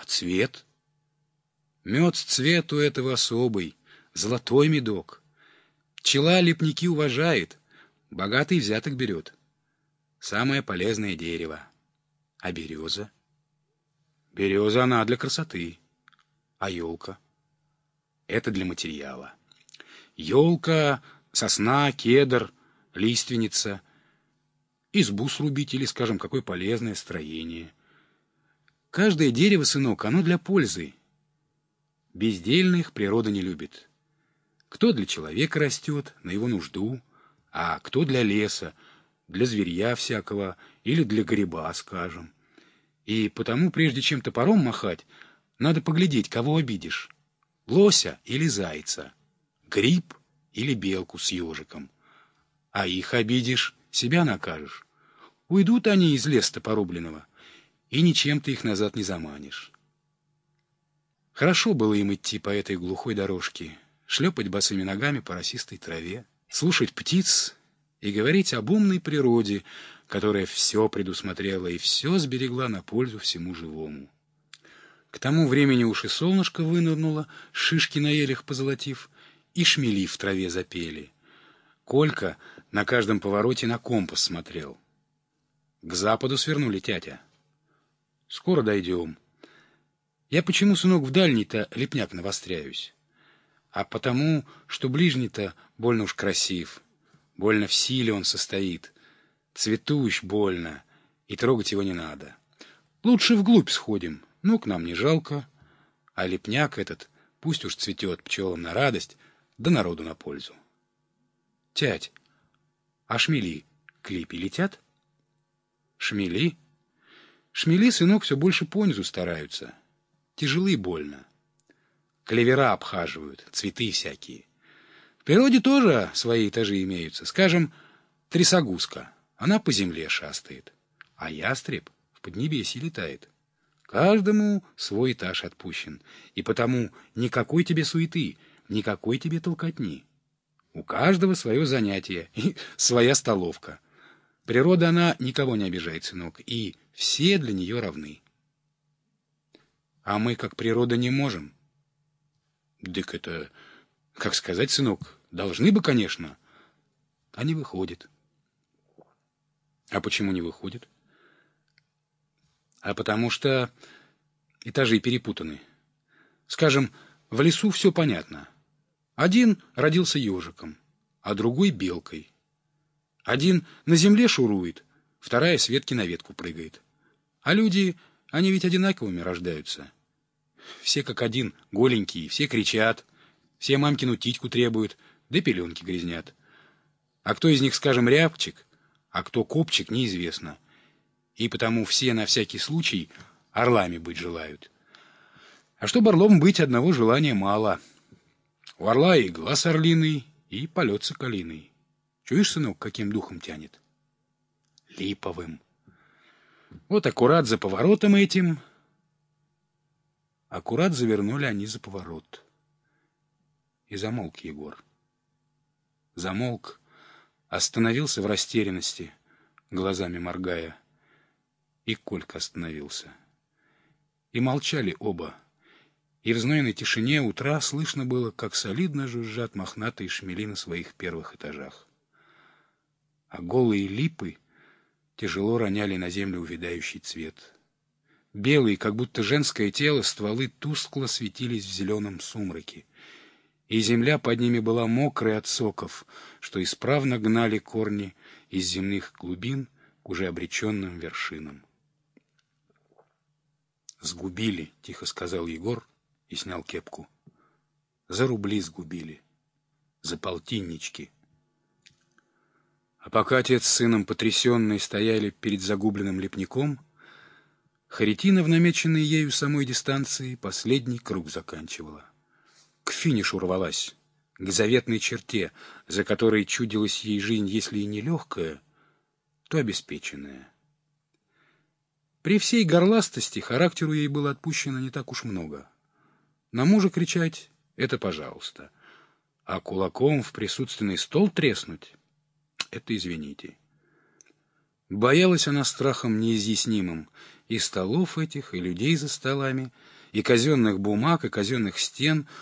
цвет? Мед цвет у этого особый, золотой медок. Пчела лепники уважает, богатый взяток берет. Самое полезное дерево. А береза? Береза она для красоты. А елка? Это для материала. Елка, сосна, кедр, лиственница. Избу срубить или, скажем, какое полезное строение. Каждое дерево, сынок, оно для пользы. Бездельных природа не любит. Кто для человека растет, на его нужду, а кто для леса, для зверья всякого или для гриба, скажем. И потому, прежде чем топором махать, надо поглядеть, кого обидишь. Лося или зайца, гриб или белку с ежиком. А их обидишь, себя накажешь. Уйдут они из леса порубленного, и ничем ты их назад не заманишь. Хорошо было им идти по этой глухой дорожке, шлепать босыми ногами по росистой траве, слушать птиц и говорить об умной природе, которая все предусмотрела и все сберегла на пользу всему живому. К тому времени уж и солнышко вынырнуло, шишки на елях позолотив, и шмели в траве запели. Колька на каждом повороте на компас смотрел. К западу свернули, тятя. Скоро дойдем. Я почему, сынок, в дальний-то лепняк навостряюсь? А потому, что ближний-то больно уж красив, больно в силе он состоит, цветущ больно, и трогать его не надо. Лучше вглубь сходим, к нам не жалко, а лепняк этот пусть уж цветет пчелам на радость, да народу на пользу. Тять, а шмели к липе летят? Шмели? Шмели, сынок, все больше понизу стараются. Тяжело и больно. Клевера обхаживают, цветы всякие. В природе тоже свои этажи имеются. Скажем, трясогузка. Она по земле шастает. А ястреб в поднебесье летает. Каждому свой этаж отпущен. И потому никакой тебе суеты, никакой тебе толкотни. У каждого свое занятие и своя столовка. Природа, она никого не обижает, сынок, и все для нее равны. А мы, как природа, не можем. Дык это, как сказать, сынок, должны бы, конечно, а не выходит. А почему не выходит? А потому что этажи перепутаны. Скажем, в лесу все понятно. Один родился ежиком, а другой белкой. Один на земле шурует, вторая с ветки на ветку прыгает. А люди, они ведь одинаковыми рождаются. Все как один, голенькие, все кричат, все мамкину титьку требуют, да пеленки грязнят. А кто из них, скажем, рябчик, а кто копчик, неизвестно. И потому все на всякий случай орлами быть желают. А чтобы орлом быть, одного желания мало. У орла и глаз орлиный, и полет соколиный. Чуешь, сынок, каким духом тянет? Липовым. Вот аккурат за поворотом этим. Аккурат завернули они за поворот. И замолк Егор. Замолк, остановился в растерянности, глазами моргая. И Колька остановился. И молчали оба. И в знойной тишине утра слышно было, как солидно жужжат мохнатые шмели на своих первых этажах. А голые липы тяжело роняли на землю увядающий цвет. Белые, как будто женское тело, стволы тускло светились в зеленом сумраке, и земля под ними была мокрая от соков, что исправно гнали корни из земных глубин к уже обреченным вершинам. «Сгубили», — тихо сказал Егор и снял кепку. «За рубли сгубили, за полтиннички». А пока отец с сыном потрясенные стояли перед загубленным лепняком, Харитина в намеченной ею самой дистанции последний круг заканчивала. К финишу рвалась, к заветной черте, за которой чудилась ей жизнь, если и не легкая, то обеспеченная. При всей горластости характеру ей было отпущено не так уж много. На мужа кричать — это пожалуйста, а кулаком в присутственный стол треснуть — это извините. Боялась она страхом неизъяснимым, и столов этих, и людей за столами, и казенных бумаг, и казенных стен